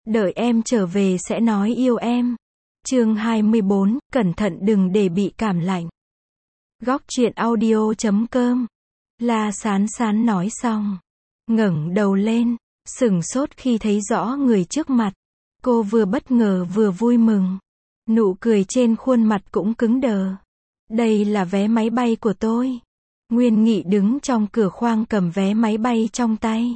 Đợi em trở về sẽ nói yêu em. Chương 24, cẩn thận đừng để bị cảm lạnh. Góc truyện audio.com. La Sán Sán nói xong, ngẩng đầu lên, sửng sốt khi thấy rõ người trước mặt. Cô vừa bất ngờ vừa vui mừng. Nụ cười trên khuôn mặt cũng cứng đờ. Đây là vé máy bay của tôi. Nguyên Nghị đứng trong cửa khoang cầm vé máy bay trong tay.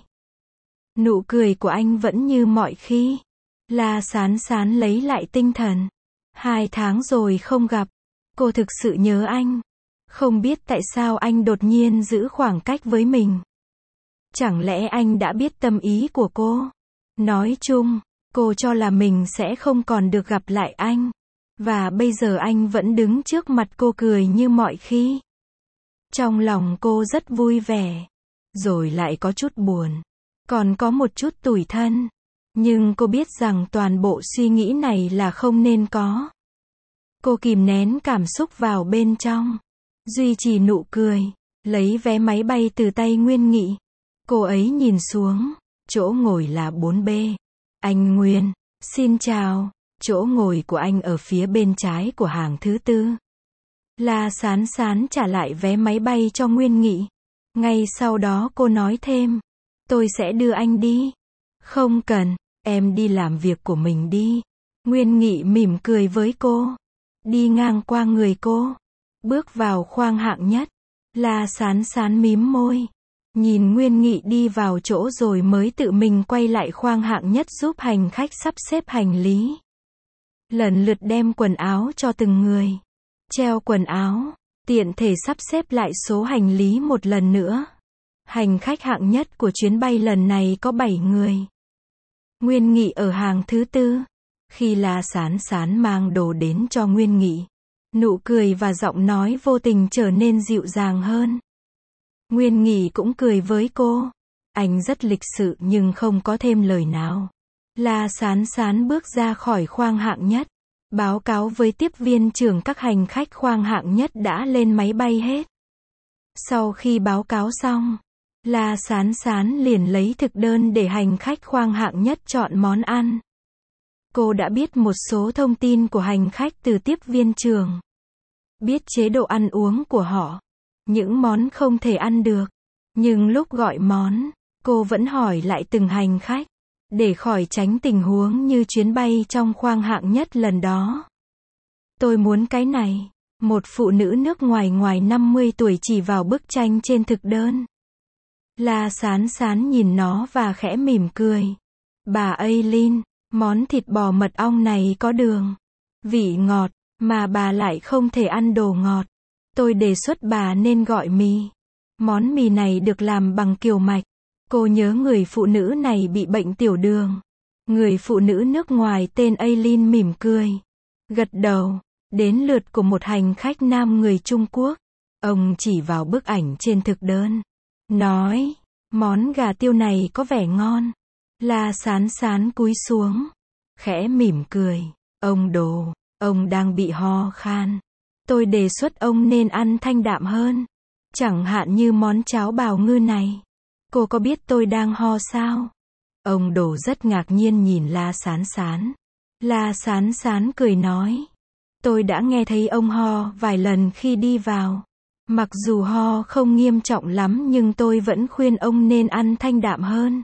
Nụ cười của anh vẫn như mọi khi. La Sán Sán lấy lại tinh thần. 2 tháng rồi không gặp. Cô thực sự nhớ anh. Không biết tại sao anh đột nhiên giữ khoảng cách với mình. Chẳng lẽ anh đã biết tâm ý của cô? Nói chung, cô cho là mình sẽ không còn được gặp lại anh. Và bây giờ anh vẫn đứng trước mặt cô cười như mọi khi. Trong lòng cô rất vui vẻ. Rồi lại có chút buồn. Còn có một chút tủi thân. Nhưng cô biết rằng toàn bộ suy nghĩ này là không nên có. Cô kìm nén cảm xúc vào bên trong. Duy trì nụ cười. Lấy vé máy bay từ tay Nguyên Nghị. Cô ấy nhìn xuống. Chỗ ngồi là 4B. Anh Nguyên, xin chào. Chỗ ngồi của anh ở phía bên trái của hàng thứ 4. La Sán Sán trả lại vé máy bay cho Nguyên Nghị. Ngay sau đó cô nói thêm. Tôi sẽ đưa anh đi. Không cần, em đi làm việc của mình đi. Nguyên Nghị mỉm cười với cô. Đi ngang qua người cô. Bước vào khoang hạng nhất. La Sán Sán mím môi. Nhìn Nguyên Nghị đi vào chỗ rồi mới tự mình quay lại khoang hạng nhất giúp hành khách sắp xếp hành lý. Lần lượt đem quần áo cho từng người. Treo quần áo. Tiện thể sắp xếp lại số hành lý một lần nữa. Hành khách hạng nhất của chuyến bay lần này có 7 người. Nguyên Nghị ở hàng thứ 4. Khi La Sán Sán mang đồ đến cho Nguyên Nghị, nụ cười và giọng nói vô tình trở nên dịu dàng hơn. Nguyên Nghị cũng cười với cô. Anh rất lịch sự nhưng không có thêm lời nào. La Sán Sán bước ra khỏi khoang hạng nhất. Báo cáo với tiếp viên trưởng các hành khách khoang hạng nhất đã lên máy bay hết. Sau khi báo cáo xong, La Sán Sán liền lấy thực đơn để hành khách khoang hạng nhất chọn món ăn. Cô đã biết một số thông tin của hành khách từ tiếp viên trưởng. Biết chế độ ăn uống của họ. Những món không thể ăn được. Nhưng lúc gọi món, cô vẫn hỏi lại từng hành khách. Để khỏi tránh tình huống như chuyến bay trong khoang hạng nhất lần đó. Tôi muốn cái này. Một phụ nữ nước ngoài ngoài 50 tuổi chỉ vào bức tranh trên thực đơn. La Sán Sán nhìn nó và khẽ mỉm cười. Bà Aileen, món thịt bò mật ong này có đường, vị ngọt, mà bà lại không thể ăn đồ ngọt. Tôi đề xuất bà nên gọi mì. Món mì này được làm bằng kiều mạch. Cô nhớ người phụ nữ này bị bệnh tiểu đường. Người phụ nữ nước ngoài tên Aileen mỉm cười. Gật đầu. Đến lượt của một hành khách nam người Trung Quốc. Ông chỉ vào bức ảnh trên thực đơn. Nói, món gà tiêu này có vẻ ngon. La Sán Sán cúi xuống. Khẽ mỉm cười. Ông Đồ, ông đang bị ho khan. Tôi đề xuất ông nên ăn thanh đạm hơn. Chẳng hạn như món cháo bào ngư này. Cô có biết tôi đang ho sao? Ông Đồ rất ngạc nhiên nhìn La Sán Sán. La Sán Sán cười nói. Tôi đã nghe thấy ông ho vài lần khi đi vào. Mặc dù ho không nghiêm trọng lắm nhưng tôi vẫn khuyên ông nên ăn thanh đạm hơn.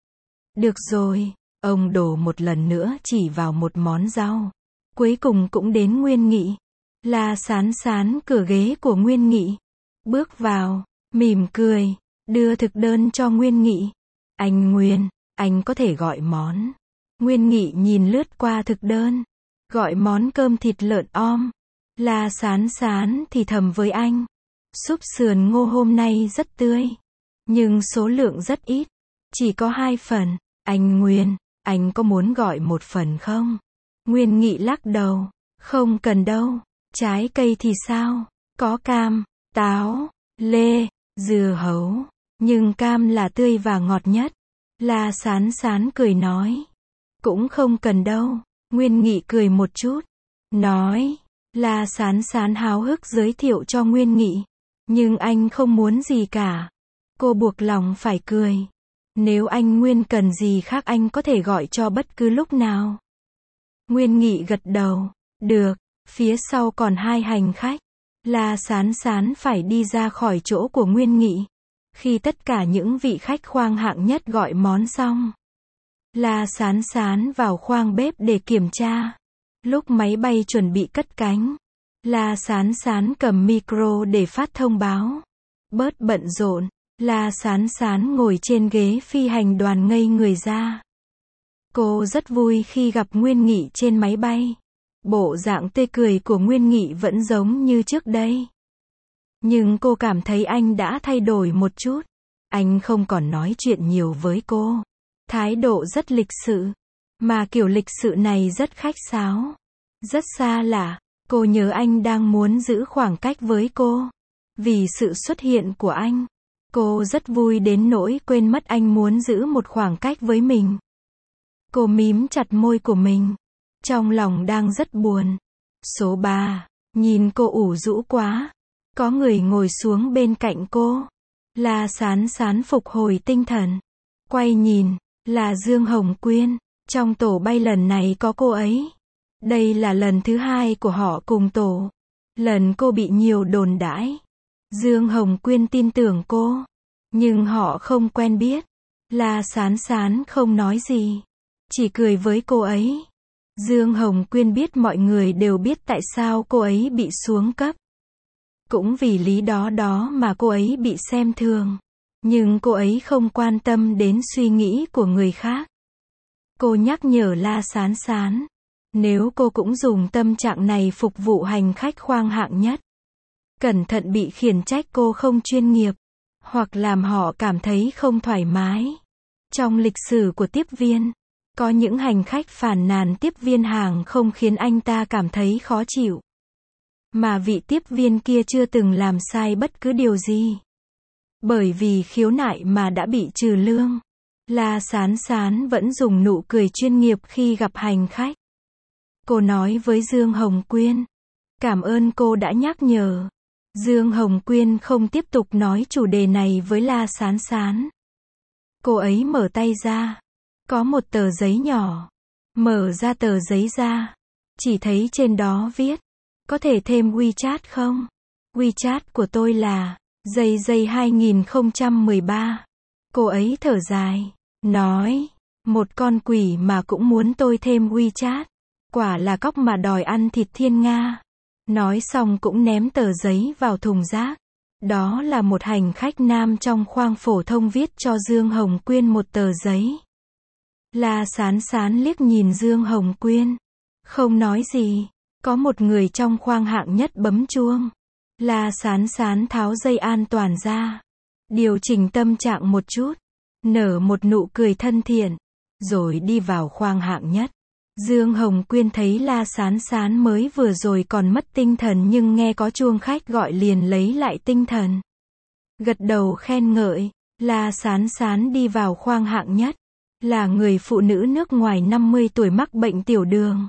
Được rồi, ông Đồ một lần nữa chỉ vào một món rau. Cuối cùng cũng đến Nguyên Nghị. La Sán Sán cửa ghế của Nguyên Nghị. Bước vào, mỉm cười, đưa thực đơn cho Nguyên Nghị. Anh Nguyên, anh có thể gọi món. Nguyên Nghị nhìn lướt qua thực đơn. Gọi món cơm thịt lợn om. La Sán Sán thì thầm với anh. Súp sườn ngô hôm nay rất tươi. Nhưng số lượng rất ít. Chỉ có 2 phần. Anh Nguyên, anh có muốn gọi 1 phần không? Nguyên Nghị lắc đầu. Không cần đâu. Trái cây thì sao? Có cam, táo, lê, dưa hấu. Nhưng cam là tươi và ngọt nhất. La Sán Sán cười nói. Cũng không cần đâu. Nguyên Nghị cười một chút. Nói. La Sán Sán háo hức giới thiệu cho Nguyên Nghị. Nhưng anh không muốn gì cả. Cô buộc lòng phải cười. Nếu anh Nguyên cần gì khác anh có thể gọi cho bất cứ lúc nào. Nguyên Nghị gật đầu. Được. Phía sau còn 2 hành khách. La Sán Sán phải đi ra khỏi chỗ của Nguyên Nghị. Khi tất cả những vị khách khoang hạng nhất gọi món xong, La Sán Sán vào khoang bếp để kiểm tra. Lúc máy bay chuẩn bị cất cánh, La Sán Sán cầm micro để phát thông báo. Bớt bận rộn, La Sán Sán ngồi trên ghế phi hành đoàn ngây người ra. Cô rất vui khi gặp Nguyên Nghị trên máy bay. Bộ dạng tươi cười của Nguyên Nghị vẫn giống như trước đây. Nhưng cô cảm thấy anh đã thay đổi một chút. Anh không còn nói chuyện nhiều với cô. Thái độ rất lịch sự. Mà kiểu lịch sự này rất khách sáo. Rất xa lạ. Cô nhớ anh đang muốn giữ khoảng cách với cô. Vì sự xuất hiện của anh, cô rất vui đến nỗi quên mất anh muốn giữ một khoảng cách với mình. Cô mím chặt môi của mình. Trong lòng đang rất buồn. Số 3. Nhìn cô ủ rũ quá. Có người ngồi xuống bên cạnh cô. La Sán Sán phục hồi tinh thần. Quay nhìn, là Dương Hồng Quyên. Trong tổ bay lần này có cô ấy. Đây là lần thứ 2 của họ cùng tổ. Lần cô bị nhiều đồn đãi. Dương Hồng Quyên tin tưởng cô. Nhưng họ không quen biết. La Sán Sán không nói gì. Chỉ cười với cô ấy. Dương Hồng Quyên biết mọi người đều biết tại sao cô ấy bị xuống cấp. Cũng vì lý đó mà cô ấy bị xem thường. Nhưng cô ấy không quan tâm đến suy nghĩ của người khác. Cô nhắc nhở La Sán Sán. Nếu cô cũng dùng tâm trạng này phục vụ hành khách khoang hạng nhất, cẩn thận bị khiển trách cô không chuyên nghiệp, hoặc làm họ cảm thấy không thoải mái. Trong lịch sử của tiếp viên, có những hành khách phàn nàn tiếp viên hàng không khiến anh ta cảm thấy khó chịu. Mà vị tiếp viên kia chưa từng làm sai bất cứ điều gì. Bởi vì khiếu nại mà đã bị trừ lương. La Sán Sán vẫn dùng nụ cười chuyên nghiệp khi gặp hành khách. Cô nói với Dương Hồng Quyên. Cảm ơn cô đã nhắc nhở. Dương Hồng Quyên không tiếp tục nói chủ đề này với La Sán Sán. Cô ấy mở tay ra. Có một tờ giấy nhỏ. Mở ra tờ giấy ra. Chỉ thấy trên đó viết. Có thể thêm WeChat không? WeChat của tôi là Dây 2013. Cô ấy thở dài. Nói. Một con quỷ mà cũng muốn tôi thêm WeChat. Quả là cóc mà đòi ăn thịt thiên nga. Nói xong cũng ném tờ giấy vào thùng rác. Đó là một hành khách nam trong khoang phổ thông viết cho Dương Hồng Quyên một tờ giấy. La Sán Sán liếc nhìn Dương Hồng Quyên. Không nói gì. Có một người trong khoang hạng nhất bấm chuông. La Sán Sán tháo dây an toàn ra. Điều chỉnh tâm trạng một chút. Nở một nụ cười thân thiện. Rồi đi vào khoang hạng nhất. Dương Hồng Quyên thấy La Sán Sán mới vừa rồi còn mất tinh thần nhưng nghe có chuông khách gọi liền lấy lại tinh thần. Gật đầu khen ngợi. La Sán Sán đi vào khoang hạng nhất. Là người phụ nữ nước ngoài 50 tuổi mắc bệnh tiểu đường.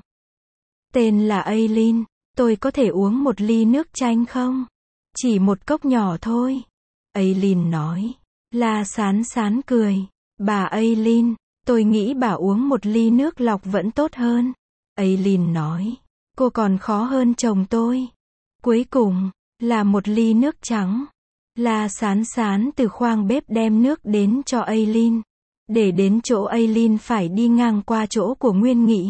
Tên là Aileen. Tôi có thể uống một ly nước chanh không? Chỉ một cốc nhỏ thôi. Aileen nói. La Sán Sán cười. Bà Aileen, tôi nghĩ bà uống một ly nước lọc vẫn tốt hơn. Aileen nói. Cô còn khó hơn chồng tôi. Cuối cùng, là một ly nước trắng. La Sán Sán từ khoang bếp đem nước đến cho Aileen. Để đến chỗ Aileen phải đi ngang qua chỗ của Nguyên Nghị.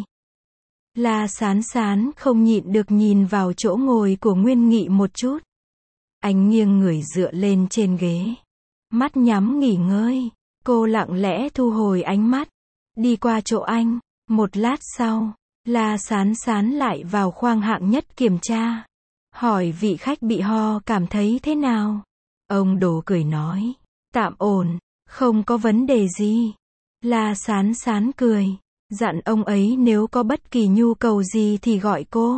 La Sán Sán không nhịn được nhìn vào chỗ ngồi của Nguyên Nghị một chút. Anh nghiêng người dựa lên trên ghế. Mắt nhắm nghỉ ngơi. Cô lặng lẽ thu hồi ánh mắt. Đi qua chỗ anh. Một lát sau, La Sán Sán lại vào khoang hạng nhất kiểm tra. Hỏi vị khách bị ho cảm thấy thế nào? Ông Đồ cười nói. Tạm ổn, không có vấn đề gì. La Sán Sán cười. Dặn ông ấy nếu có bất kỳ nhu cầu gì thì gọi cô.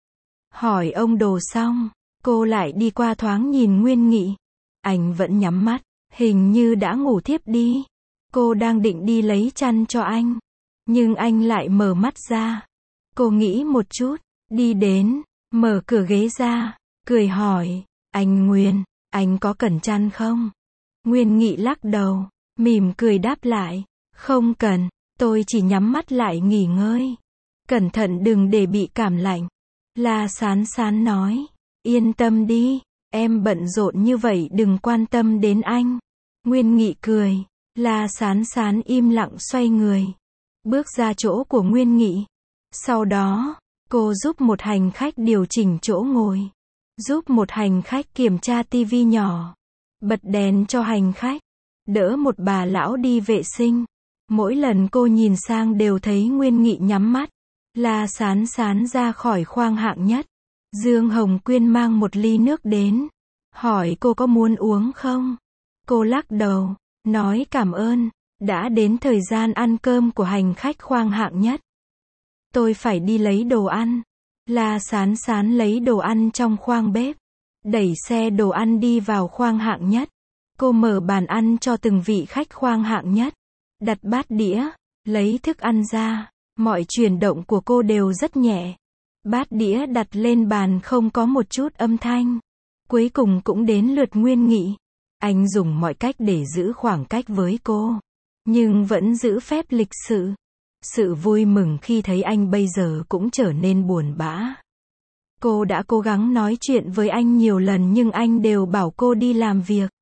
Hỏi ông Đồ xong, cô lại đi qua thoáng nhìn Nguyên Nghị. Anh vẫn nhắm mắt, hình như đã ngủ thiếp đi. Cô đang định đi lấy chăn cho anh. Nhưng anh lại mở mắt ra. Cô nghĩ một chút, đi đến, mở cửa ghế ra, cười hỏi. Anh Nguyên, anh có cần chăn không? Nguyên Nghị lắc đầu. Mỉm cười đáp lại. Không cần, tôi chỉ nhắm mắt lại nghỉ ngơi. Cẩn thận đừng để bị cảm lạnh. La Sán Sán nói. Yên tâm đi, em bận rộn như vậy đừng quan tâm đến anh. Nguyên Nghị cười. La Sán Sán im lặng xoay người. Bước ra chỗ của Nguyên Nghị. Sau đó, cô giúp một hành khách điều chỉnh chỗ ngồi. Giúp một hành khách kiểm tra tivi nhỏ. Bật đèn cho hành khách. Đỡ một bà lão đi vệ sinh. Mỗi lần cô nhìn sang đều thấy Nguyên Nghị nhắm mắt. La Sán Sán ra khỏi khoang hạng nhất. Dương Hồng Quyên mang một ly nước đến. Hỏi cô có muốn uống không? Cô lắc đầu. Nói cảm ơn. Đã đến thời gian ăn cơm của hành khách khoang hạng nhất. Tôi phải đi lấy đồ ăn. La Sán Sán lấy đồ ăn trong khoang bếp. Đẩy xe đồ ăn đi vào khoang hạng nhất. Cô mở bàn ăn cho từng vị khách khoang hạng nhất. Đặt bát đĩa. Lấy thức ăn ra. Mọi chuyển động của cô đều rất nhẹ. Bát đĩa đặt lên bàn không có một chút âm thanh. Cuối cùng cũng đến lượt Nguyên Nghị. Anh dùng mọi cách để giữ khoảng cách với cô. Nhưng vẫn giữ phép lịch sự. Sự vui mừng khi thấy anh bây giờ cũng trở nên buồn bã. Cô đã cố gắng nói chuyện với anh nhiều lần nhưng anh đều bảo cô đi làm việc.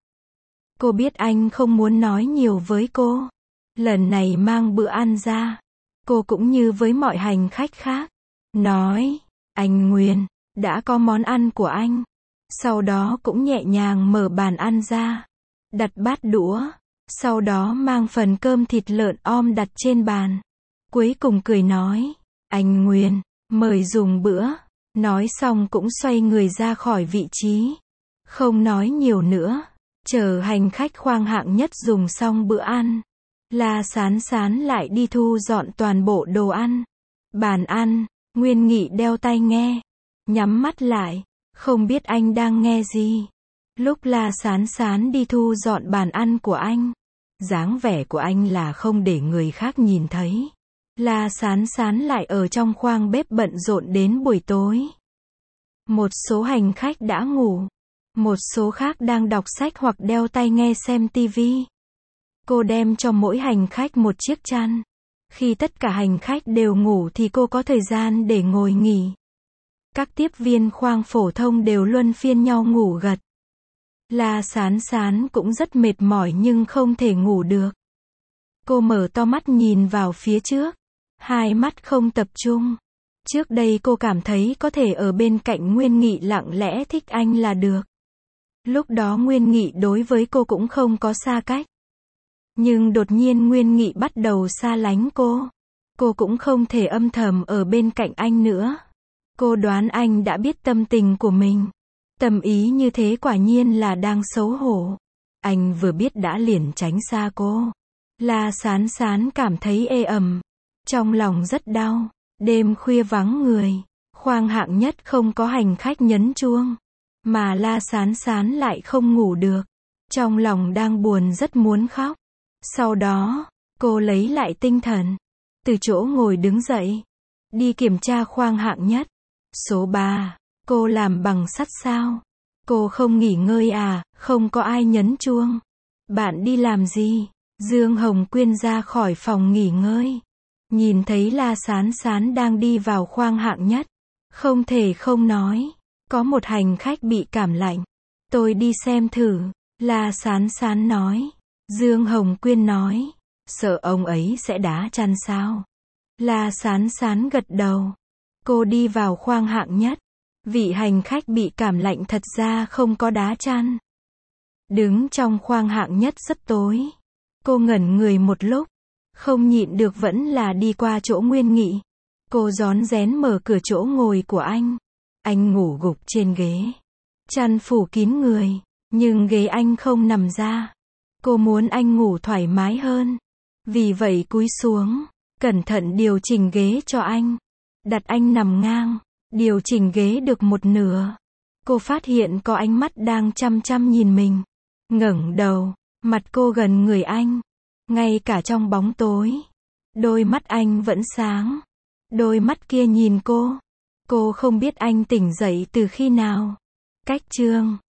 Cô biết anh không muốn nói nhiều với cô. Lần này mang bữa ăn ra. Cô cũng như với mọi hành khách khác. Nói, anh Nguyên, đã có món ăn của anh. Sau đó cũng nhẹ nhàng mở bàn ăn ra. Đặt bát đũa. Sau đó mang phần cơm thịt lợn om đặt trên bàn. Cuối cùng cười nói, anh Nguyên, mời dùng bữa. Nói xong cũng xoay người ra khỏi vị trí. Không nói nhiều nữa. Chờ hành khách khoang hạng nhất dùng xong bữa ăn. La Sán Sán lại đi thu dọn toàn bộ đồ ăn. Bàn ăn, Nguyên Nghị đeo tai nghe. Nhắm mắt lại, không biết anh đang nghe gì. Lúc La Sán Sán đi thu dọn bàn ăn của anh. Dáng vẻ của anh là không để người khác nhìn thấy. La Sán Sán lại ở trong khoang bếp bận rộn đến buổi tối. Một số hành khách đã ngủ. Một số khác đang đọc sách hoặc đeo tai nghe xem tivi. Cô đem cho mỗi hành khách một chiếc chăn. Khi tất cả hành khách đều ngủ thì cô có thời gian để ngồi nghỉ. Các tiếp viên khoang phổ thông đều luân phiên nhau ngủ gật. La Sán Sán cũng rất mệt mỏi nhưng không thể ngủ được. Cô mở to mắt nhìn vào phía trước. Hai mắt không tập trung. Trước đây cô cảm thấy có thể ở bên cạnh Nguyên Nghị lặng lẽ thích anh là được. Lúc đó Nguyên Nghị đối với cô cũng không có xa cách. Nhưng đột nhiên Nguyên Nghị bắt đầu xa lánh cô. Cô cũng không thể âm thầm ở bên cạnh anh nữa. Cô đoán anh đã biết tâm tình của mình. Tâm ý như thế quả nhiên là đang xấu hổ. Anh vừa biết đã liền tránh xa cô. La Sán Sán cảm thấy ê ẩm. Trong lòng rất đau. Đêm khuya vắng người. Khoang hạng nhất không có hành khách nhấn chuông. Mà La Sán Sán lại không ngủ được. Trong lòng đang buồn rất muốn khóc. Sau đó, cô lấy lại tinh thần. Từ chỗ ngồi đứng dậy. Đi kiểm tra khoang hạng nhất. Số 3. Cô làm bằng sắt sao? Cô không nghỉ ngơi à? Không có ai nhấn chuông. Bạn đi làm gì? Dương Hồng Quyên ra khỏi phòng nghỉ ngơi. Nhìn thấy La Sán Sán đang đi vào khoang hạng nhất. Không thể không nói. Có một hành khách bị cảm lạnh. Tôi đi xem thử. La Sán Sán nói. Dương Hồng Quyên nói. Sợ ông ấy sẽ đá chăn sao? La Sán Sán gật đầu. Cô đi vào khoang hạng nhất. Vị hành khách bị cảm lạnh thật ra không có đá chăn. Đứng trong khoang hạng nhất rất tối. Cô ngẩn người một lúc. Không nhịn được vẫn là đi qua chỗ Nguyên Nghị. Cô rón rén mở cửa chỗ ngồi của anh. Anh ngủ gục trên ghế. Chăn phủ kín người. Nhưng ghế anh không nằm ra. Cô muốn anh ngủ thoải mái hơn. Vì vậy cúi xuống. Cẩn thận điều chỉnh ghế cho anh. Đặt anh nằm ngang. Điều chỉnh ghế được một nửa. Cô phát hiện có ánh mắt đang chăm chăm nhìn mình. Ngẩng đầu. Mặt cô gần người anh. Ngay cả trong bóng tối. Đôi mắt anh vẫn sáng. Đôi mắt kia nhìn cô. Cô không biết anh tỉnh dậy từ khi nào. Cách chương